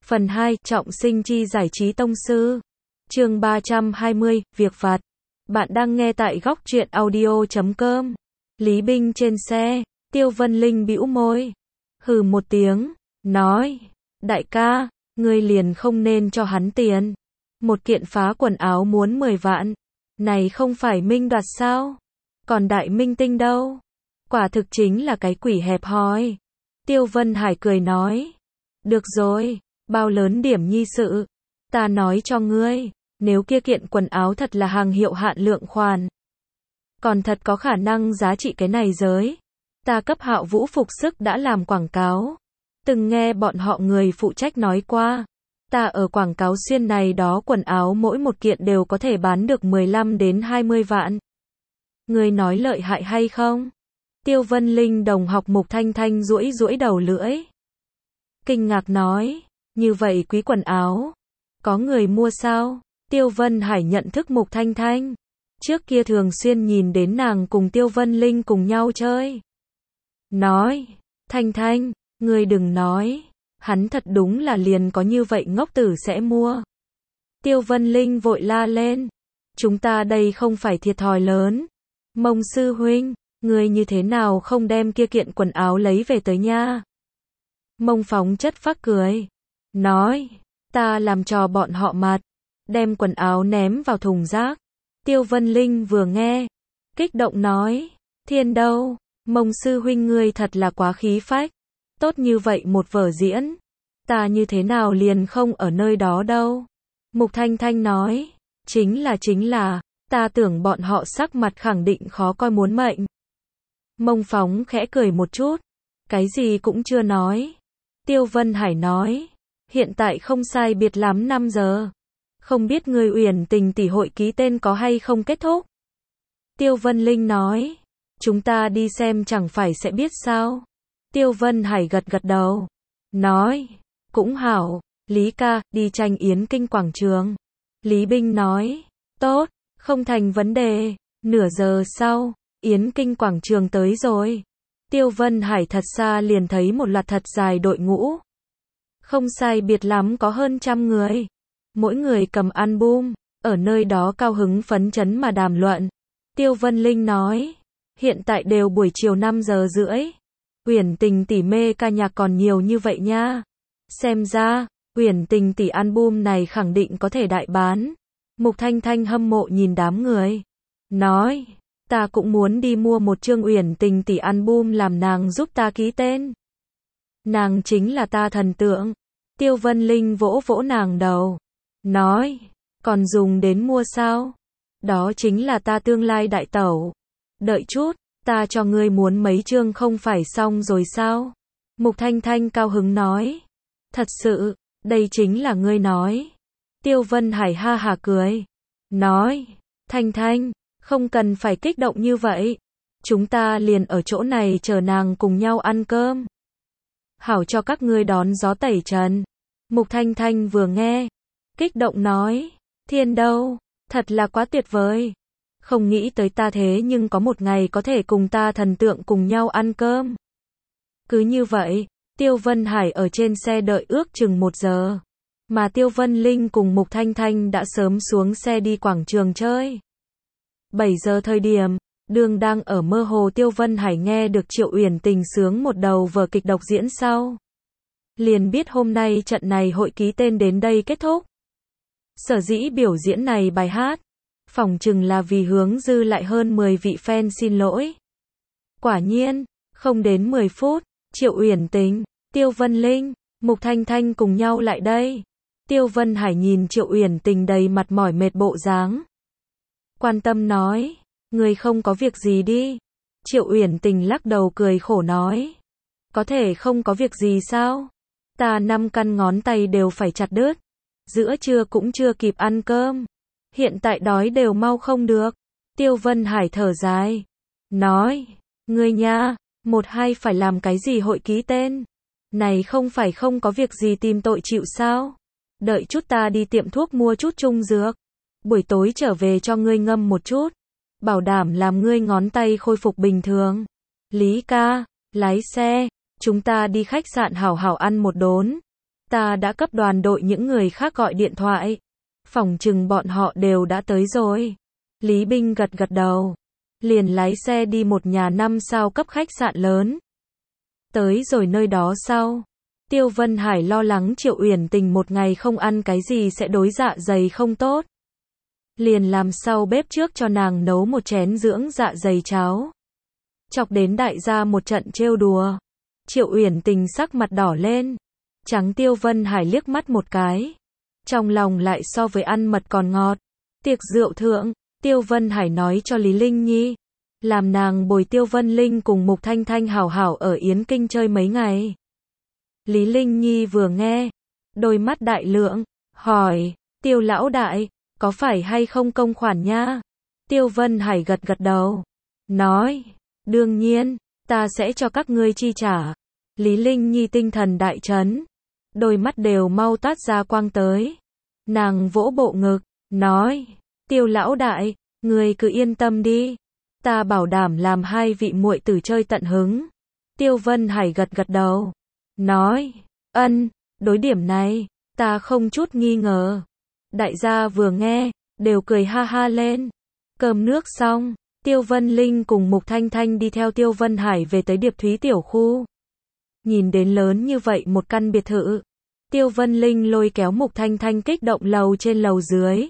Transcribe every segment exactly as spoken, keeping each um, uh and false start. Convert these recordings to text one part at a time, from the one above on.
Phần hai, trọng sinh chi giải trí tông sư. Chương ba trăm hai mươi, việc vặt. Bạn đang nghe tại góc truyện audio chấm com. Lý Binh trên xe, Tiêu Vân Linh bĩu môi, hừ một tiếng, nói, đại ca, ngươi liền không nên cho hắn tiền. Một kiện phá quần áo muốn mười vạn, này không phải minh đoạt sao? Còn đại minh tinh đâu? Quả thực chính là cái quỷ hẹp hòi. Tiêu Vân Hải cười nói, được rồi, bao lớn điểm nhi sự. Ta nói cho ngươi, nếu kia kiện quần áo thật là hàng hiệu hạn lượng khoản, còn thật có khả năng giá trị cái này giới. Ta cấp Hạo Vũ phục sức đã làm quảng cáo. Từng nghe bọn họ người phụ trách nói qua. Ta ở quảng cáo xuyên này đó quần áo mỗi một kiện đều có thể bán được mười lăm đến hai mươi vạn. Ngươi nói lợi hại hay không? Tiêu Vân Linh đồng học Mục Thanh Thanh duỗi duỗi đầu lưỡi. Kinh ngạc nói, như vậy quý quần áo, có người mua sao? Tiêu Vân Hải nhận thức Mục Thanh Thanh. Trước kia thường xuyên nhìn đến nàng cùng Tiêu Vân Linh cùng nhau chơi. Nói, Thanh Thanh, ngươi đừng nói, hắn thật đúng là liền có như vậy ngốc tử sẽ mua. Tiêu Vân Linh vội la lên, chúng ta đây không phải thiệt thòi lớn. Mông sư huynh, ngươi như thế nào không đem kia kiện quần áo lấy về tới nha? Mông Phóng chất phác cười, nói, ta làm trò bọn họ mặt, đem quần áo ném vào thùng rác. Tiêu Vân Linh vừa nghe, kích động nói, thiên đâu, Mông sư huynh ngươi thật là quá khí phách, tốt như vậy một vở diễn, ta như thế nào liền không ở nơi đó đâu. Mục Thanh Thanh nói, chính là chính là, ta tưởng bọn họ sắc mặt khẳng định khó coi muốn mệnh. Mông Phóng khẽ cười một chút, cái gì cũng chưa nói. Tiêu Vân Hải nói, hiện tại không sai biệt lắm năm giờ. Không biết người Uyển Tình tỷ hội ký tên có hay không kết thúc? Tiêu Vân Linh nói, chúng ta đi xem chẳng phải sẽ biết sao? Tiêu Vân Hải gật gật đầu, nói, cũng hảo, Lý ca, đi tranh Yến Kinh quảng trường. Lý Binh nói, tốt, không thành vấn đề. Nửa giờ sau, Yến Kinh quảng trường tới rồi. Tiêu Vân Hải thật xa liền thấy một loạt thật dài đội ngũ. Không sai biệt lắm có hơn trăm người. Mỗi người cầm album, ở nơi đó cao hứng phấn chấn mà đàm luận. Tiêu Vân Linh nói, hiện tại đều buổi chiều năm giờ rưỡi. Uyển Tình tỷ mê ca nhạc còn nhiều như vậy nha. Xem ra, Uyển Tình tỷ album này khẳng định có thể đại bán. Mục Thanh Thanh hâm mộ nhìn đám người, nói, ta cũng muốn đi mua một chương Uyển Tình tỷ album làm nàng giúp ta ký tên. Nàng chính là ta thần tượng. Tiêu Vân Linh vỗ vỗ nàng đầu, nói, còn dùng đến mua sao? Đó chính là ta tương lai đại tẩu. Đợi chút, ta cho ngươi muốn mấy chương không phải xong rồi sao? Mục Thanh Thanh cao hứng nói, thật sự, đây chính là ngươi nói. Tiêu Vân Hải ha hà cười, nói, Thanh Thanh, không cần phải kích động như vậy. Chúng ta liền ở chỗ này chờ nàng cùng nhau ăn cơm. Hảo cho các ngươi đón gió tẩy trần. Mục Thanh Thanh vừa nghe, kích động nói, thiên đâu, thật là quá tuyệt vời. Không nghĩ tới ta thế nhưng có một ngày có thể cùng ta thần tượng cùng nhau ăn cơm. Cứ như vậy, Tiêu Vân Hải ở trên xe đợi ước chừng một giờ. Mà Tiêu Vân Linh cùng Mục Thanh Thanh đã sớm xuống xe đi quảng trường chơi. bảy giờ thời điểm, đường đang ở mơ hồ Tiêu Vân Hải nghe được Triệu Uyển Tình sướng một đầu vở kịch độc diễn sau. Liền biết hôm nay trận này hội ký tên đến đây kết thúc. Sở dĩ biểu diễn này bài hát, phỏng chừng là vì hướng dư lại hơn mười vị fan xin lỗi. Quả nhiên, không đến mười phút, Triệu Uyển Tình, Tiêu Vân Linh, Mục Thanh Thanh cùng nhau lại đây. Tiêu Vân Hải nhìn Triệu Uyển Tình đầy mặt mỏi mệt bộ dáng, quan tâm nói, người không có việc gì đi. Triệu Uyển Tình lắc đầu cười khổ nói, có thể không có việc gì sao? Ta năm căn ngón tay đều phải chặt đứt. Giữa trưa cũng chưa kịp ăn cơm. Hiện tại đói đều mau không được. Tiêu Vân Hải thở dài, nói, ngươi nha, một hai phải làm cái gì hội ký tên? Này không phải không có việc gì tìm tội chịu sao? Đợi chút ta đi tiệm thuốc mua chút trung dược. Buổi tối trở về cho ngươi ngâm một chút. Bảo đảm làm ngươi ngón tay khôi phục bình thường. Lý ca, lái xe, chúng ta đi khách sạn hảo hảo ăn một đốn. Ta đã cấp đoàn đội những người khác gọi điện thoại. Phỏng chừng bọn họ đều đã tới rồi. Lý Binh gật gật đầu. Liền lái xe đi một nhà năm sao cấp khách sạn lớn. Tới rồi nơi đó sau. Tiêu Vân Hải lo lắng Triệu Uyển Tình một ngày không ăn cái gì sẽ đối dạ dày không tốt. Liền làm sau bếp trước cho nàng nấu một chén dưỡng dạ dày cháo. Chọc đến đại gia một trận trêu đùa. Triệu Uyển Tình sắc mặt đỏ lên. Trắng Tiêu Vân Hải liếc mắt một cái. Trong lòng lại so với ăn mật còn ngọt. Tiệc rượu thượng, Tiêu Vân Hải nói cho Lý Linh Nhi. Làm nàng bồi Tiêu Vân Linh cùng Mục Thanh Thanh hảo hảo ở Yến Kinh chơi mấy ngày. Lý Linh Nhi vừa nghe. Đôi mắt đại lượng. Hỏi, Tiêu lão đại, có phải hay không công khoản nha? Tiêu Vân Hải gật gật đầu. Nói, đương nhiên, ta sẽ cho các ngươi chi trả. Lý Linh Nhi tinh thần đại chấn. Đôi mắt đều mau toát ra quang tới. Nàng vỗ bộ ngực, nói, Tiêu lão đại, ngươi cứ yên tâm đi. Ta bảo đảm làm hai vị muội tử chơi tận hứng. Tiêu Vân Hải gật gật đầu. Nói, ân, đối điểm này, ta không chút nghi ngờ. Đại gia vừa nghe, đều cười ha ha lên. Cơm nước xong, Tiêu Vân Linh cùng Mục Thanh Thanh đi theo Tiêu Vân Hải về tới Điệp Thúy tiểu khu. Nhìn đến lớn như vậy một căn biệt thự. Tiêu Vân Linh lôi kéo Mục Thanh Thanh kích động lầu trên lầu dưới.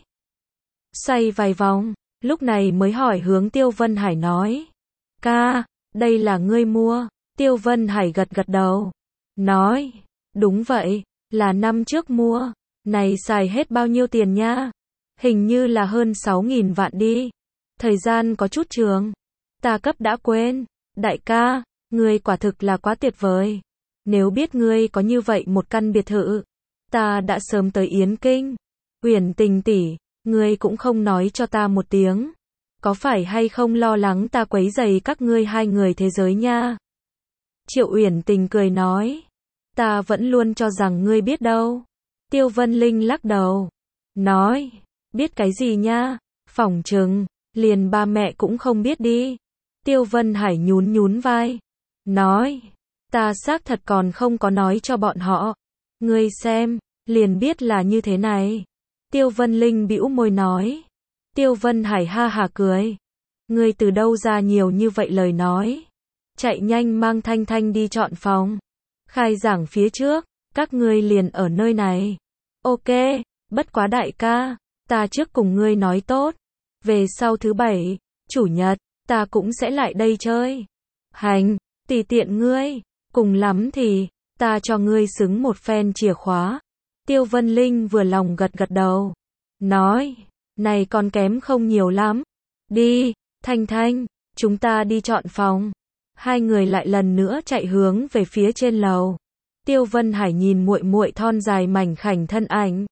Xoay vài vòng, lúc này mới hỏi hướng Tiêu Vân Hải nói. Ca, đây là ngươi mua. Tiêu Vân Hải gật gật đầu. Nói, đúng vậy, là năm trước mua. Này xài hết bao nhiêu tiền nha? Hình như là hơn sáu nghìn vạn đi. Thời gian có chút trường. Ta cấp đã quên. Đại ca, ngươi quả thực là quá tuyệt vời. Nếu biết ngươi có như vậy một căn biệt thự, ta đã sớm tới Yến Kinh. Uyển Tình tỷ, ngươi cũng không nói cho ta một tiếng. Có phải hay không lo lắng ta quấy rầy các ngươi hai người thế giới nha? Triệu Uyển Tình cười nói. Ta vẫn luôn cho rằng ngươi biết đâu. Tiêu Vân Linh lắc đầu. Nói, biết cái gì nha? Phỏng chừng, liền ba mẹ cũng không biết đi. Tiêu Vân Hải nhún nhún vai. Nói, ta xác thật còn không có nói cho bọn họ. Ngươi xem, liền biết là như thế này. Tiêu Vân Linh bĩu môi nói. Tiêu Vân Hải ha hà cười. Ngươi từ đâu ra nhiều như vậy lời nói? Chạy nhanh mang Thanh Thanh đi chọn phòng. Khai giảng phía trước, các ngươi liền ở nơi này. Ok, bất quá đại ca, ta trước cùng ngươi nói tốt. Về sau thứ bảy, chủ nhật, ta cũng sẽ lại đây chơi. Hành, tùy tiện ngươi, cùng lắm thì, ta cho ngươi xứng một phen chìa khóa. Tiêu Vân Linh vừa lòng gật gật đầu. Nói, này còn kém không nhiều lắm. Đi, Thanh Thanh, chúng ta đi chọn phòng. Hai người lại lần nữa chạy hướng về phía trên lầu. Tiêu Vân Hải nhìn muội muội thon dài mảnh khảnh thân ảnh.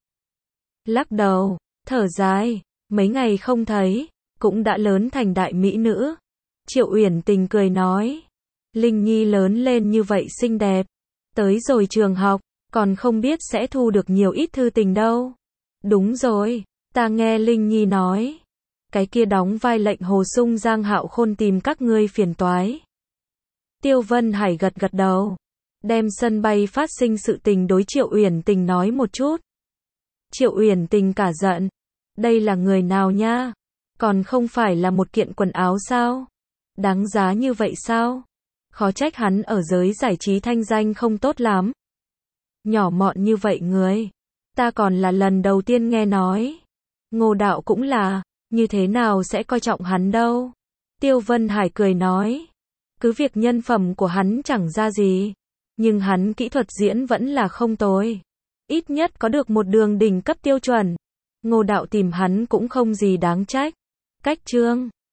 Lắc đầu, thở dài, mấy ngày không thấy, cũng đã lớn thành đại mỹ nữ. Triệu Uyển Tình cười nói, Linh Nhi lớn lên như vậy xinh đẹp, tới rồi trường học, còn không biết sẽ thu được nhiều ít thư tình đâu. Đúng rồi, ta nghe Linh Nhi nói, cái kia đóng vai lệnh Hồ Sung Giang Hạo Khôn tìm các ngươi phiền toái. Tiêu Vân Hải gật gật đầu, đem sân bay phát sinh sự tình đối Triệu Uyển Tình nói một chút. Triệu Uyển Tình cả giận, đây là người nào nha? Còn không phải là một kiện quần áo sao? Đáng giá như vậy sao? Khó trách hắn ở giới giải trí thanh danh không tốt lắm. Nhỏ mọn như vậy người, ta còn là lần đầu tiên nghe nói. Ngô Đạo cũng là, như thế nào sẽ coi trọng hắn đâu? Tiêu Vân Hải cười nói, cứ việc nhân phẩm của hắn chẳng ra gì, nhưng hắn kỹ thuật diễn vẫn là không tồi. Ít nhất có được một đường đỉnh cấp tiêu chuẩn. Ngô Đạo tìm hắn cũng không gì đáng trách. Cách chương